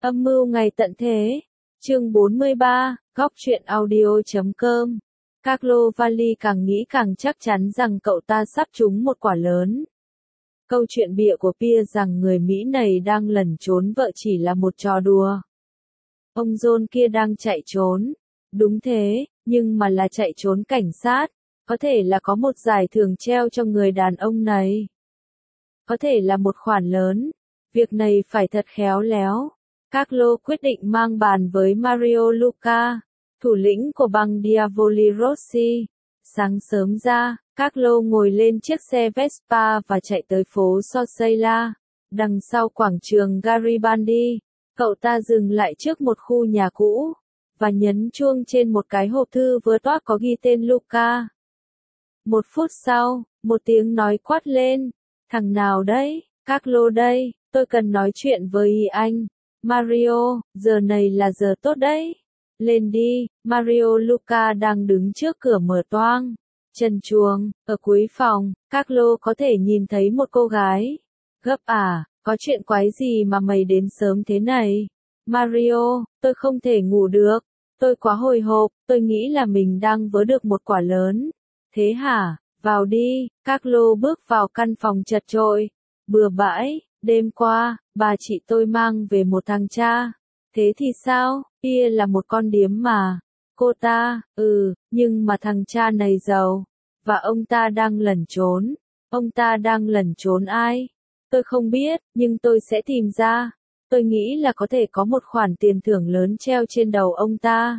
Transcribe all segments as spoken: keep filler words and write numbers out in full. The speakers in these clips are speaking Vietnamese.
Âm mưu ngày tận thế. Chương bốn mươi ba, góc truyện audio chấm com. Carlo Valli càng nghĩ càng chắc chắn rằng cậu ta sắp trúng một quả lớn. Câu chuyện bịa của Pierre rằng người Mỹ này đang lẩn trốn vợ chỉ là một trò đùa. Ông John kia đang chạy trốn. Đúng thế, nhưng mà là chạy trốn cảnh sát. Có thể là có một giải thưởng treo cho người đàn ông này. Có thể là một khoản lớn. Việc này phải thật khéo léo. Carlo quyết định mang bàn với Mario Luca, thủ lĩnh của băng Diavoli Rossi. Sáng sớm ra, Carlo ngồi lên chiếc xe Vespa và chạy tới phố Sosella, đằng sau quảng trường Garibaldi. Cậu ta dừng lại trước một khu nhà cũ, và nhấn chuông trên một cái hộp thư vừa toác có ghi tên Luca. Một phút sau, một tiếng nói quát lên, thằng nào đấy? Carlo đây, tôi cần nói chuyện với anh. Mario, giờ này là giờ tốt đấy. Lên đi. Mario Luca đang đứng trước cửa mở toang. Trần truồng, ở cuối phòng, Carlo có thể nhìn thấy một cô gái. Gấp à, có chuyện quái gì mà mày đến sớm thế này? Mario, tôi không thể ngủ được. Tôi quá hồi hộp, tôi nghĩ là mình đang vớ được một quả lớn. Thế hả? Vào đi. Carlo bước vào căn phòng chật chội. Bừa bãi. Đêm qua, bà chị tôi mang về một thằng cha. Thế thì sao? Kia là một con điếm mà. Cô ta, ừ, nhưng mà thằng cha này giàu. Và ông ta đang lẩn trốn. Ông ta đang lẩn trốn ai? Tôi không biết, nhưng tôi sẽ tìm ra. Tôi nghĩ là có thể có một khoản tiền thưởng lớn treo trên đầu ông ta.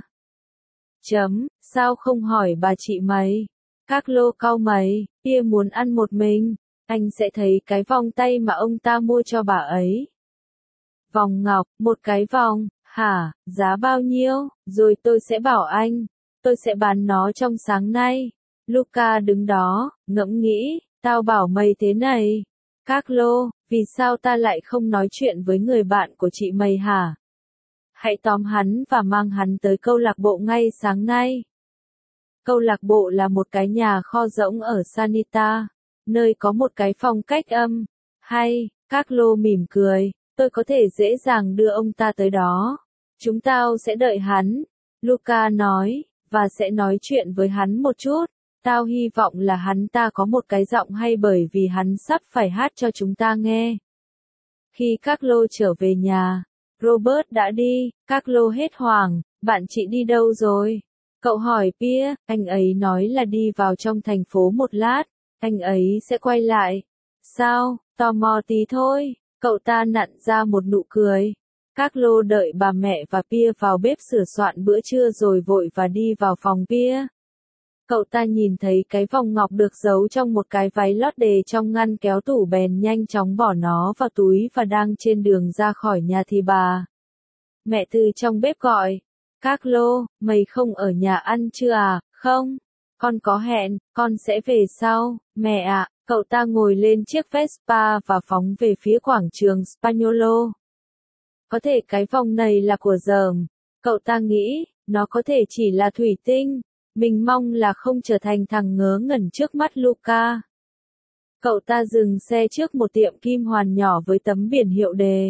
Chấm, sao không hỏi bà chị mày? Carlo cau mày, kia muốn ăn một mình. Anh sẽ thấy cái vòng tay mà ông ta mua cho bà ấy. Vòng ngọc, một cái vòng, hả, giá bao nhiêu? Rồi tôi sẽ bảo anh, tôi sẽ bán nó trong sáng nay. Luca đứng đó, ngẫm nghĩ, tao bảo mày thế này. Carlo, vì sao ta lại không nói chuyện với người bạn của chị mày hả? Hãy tóm hắn và mang hắn tới câu lạc bộ ngay sáng nay. Câu lạc bộ là một cái nhà kho rỗng ở Sanita, nơi có một cái phòng cách âm. Hay, Carlo mỉm cười, tôi có thể dễ dàng đưa ông ta tới đó. Chúng tao sẽ đợi hắn, Luca nói, và sẽ nói chuyện với hắn một chút. Tao hy vọng là hắn ta có một cái giọng hay bởi vì hắn sắp phải hát cho chúng ta nghe. Khi Carlo trở về nhà, Robert đã đi. Carlo hết hoảng, bạn chị đi đâu rồi? Cậu hỏi Pierre, anh ấy nói là đi vào trong thành phố một lát. Anh ấy sẽ quay lại. Sao? Tò mò tí thôi. Cậu ta nặn ra một nụ cười. Carlo đợi bà mẹ và Pierre vào bếp sửa soạn bữa trưa rồi vội và đi vào phòng Pierre. Cậu ta nhìn thấy cái vòng ngọc được giấu trong một cái váy lót đề trong ngăn kéo tủ bèn nhanh chóng bỏ nó vào túi và đang trên đường ra khỏi nhà thì bà mẹ từ trong bếp gọi. Carlo, mày không ở nhà ăn chưa à? Không. Con có hẹn, con sẽ về sau. Mẹ ạ, cậu ta ngồi lên chiếc Vespa và phóng về phía quảng trường Spagnolo. Có thể cái vòng này là của dởm. Cậu ta nghĩ, nó có thể chỉ là thủy tinh. Mình mong là không trở thành thằng ngớ ngẩn trước mắt Luca. Cậu ta dừng xe trước một tiệm kim hoàn nhỏ với tấm biển hiệu đề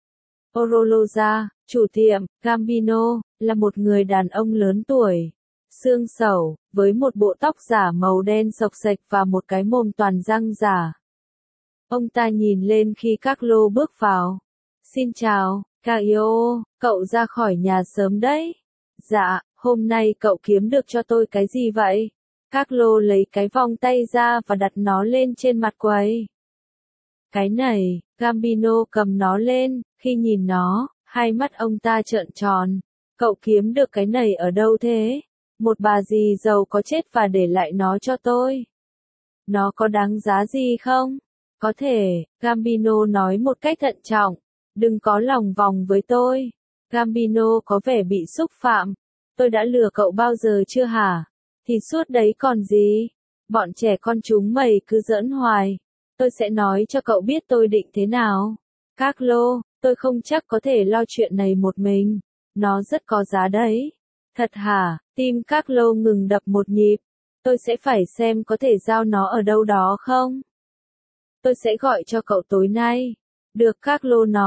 Orologia, chủ tiệm, Gambino, là một người đàn ông lớn tuổi. Xương xẩu, với một bộ tóc giả màu đen xộc xệch và một cái mồm toàn răng giả. Ông ta nhìn lên khi Carlo bước vào. Xin chào, Caio, cậu ra khỏi nhà sớm đấy. Dạ, hôm nay cậu kiếm được cho tôi cái gì vậy? Carlo lấy cái vòng tay ra và đặt nó lên trên mặt quầy. Cái này, Gambino cầm nó lên, khi nhìn nó, hai mắt ông ta trợn tròn. Cậu kiếm được cái này ở đâu thế? Một bà dì giàu có chết và để lại nó cho tôi. Nó có đáng giá gì không? Có thể, Gambino nói một cách thận trọng. Đừng có lòng vòng với tôi. Gambino có vẻ bị xúc phạm. Tôi đã lừa cậu bao giờ chưa hả? Thì suốt đấy còn gì? Bọn trẻ con chúng mày cứ giỡn hoài. Tôi sẽ nói cho cậu biết tôi định thế nào. Carlo, tôi không chắc có thể lo chuyện này một mình. Nó rất có giá đấy. Thật hả? Tim Carlo ngừng đập một nhịp. Tôi sẽ phải xem có thể giao nó ở đâu đó không? Tôi sẽ gọi cho cậu tối nay. Được, Carlo nói.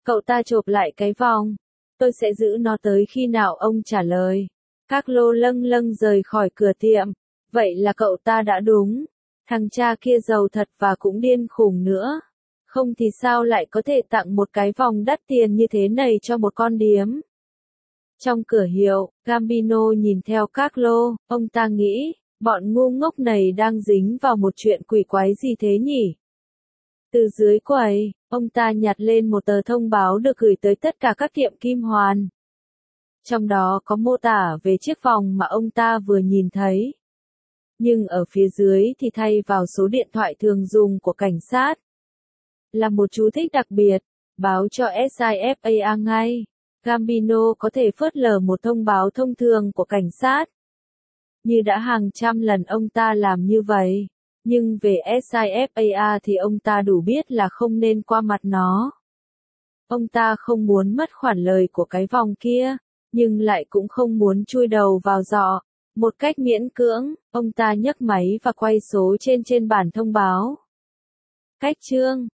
Cậu ta chộp lại cái vòng. Tôi sẽ giữ nó tới khi nào ông trả lời. Carlo lâng lâng rời khỏi cửa tiệm. Vậy là cậu ta đã đúng. Thằng cha kia giàu thật và cũng điên khùng nữa. Không thì sao lại có thể tặng một cái vòng đắt tiền như thế này cho một con điếm. Trong cửa hiệu, Gambino nhìn theo Carlo, ông ta nghĩ, bọn ngu ngốc này đang dính vào một chuyện quỷ quái gì thế nhỉ? Từ dưới quầy, ông ta nhặt lên một tờ thông báo được gửi tới tất cả các tiệm kim hoàn. Trong đó có mô tả về chiếc vòng mà ông ta vừa nhìn thấy. Nhưng ở phía dưới thì thay vào số điện thoại thường dùng của cảnh sát. Là một chú thích đặc biệt, báo cho SIFA ngay. Gambino có thể phớt lờ một thông báo thông thường của cảnh sát. Như đã hàng trăm lần ông ta làm như vậy. Nhưng về SIFA thì ông ta đủ biết là không nên qua mặt nó. Ông ta không muốn mất khoản lời của cái vòng kia, nhưng lại cũng không muốn chui đầu vào giỏ. Một cách miễn cưỡng, ông ta nhấc máy và quay số trên trên bản thông báo. Cách chương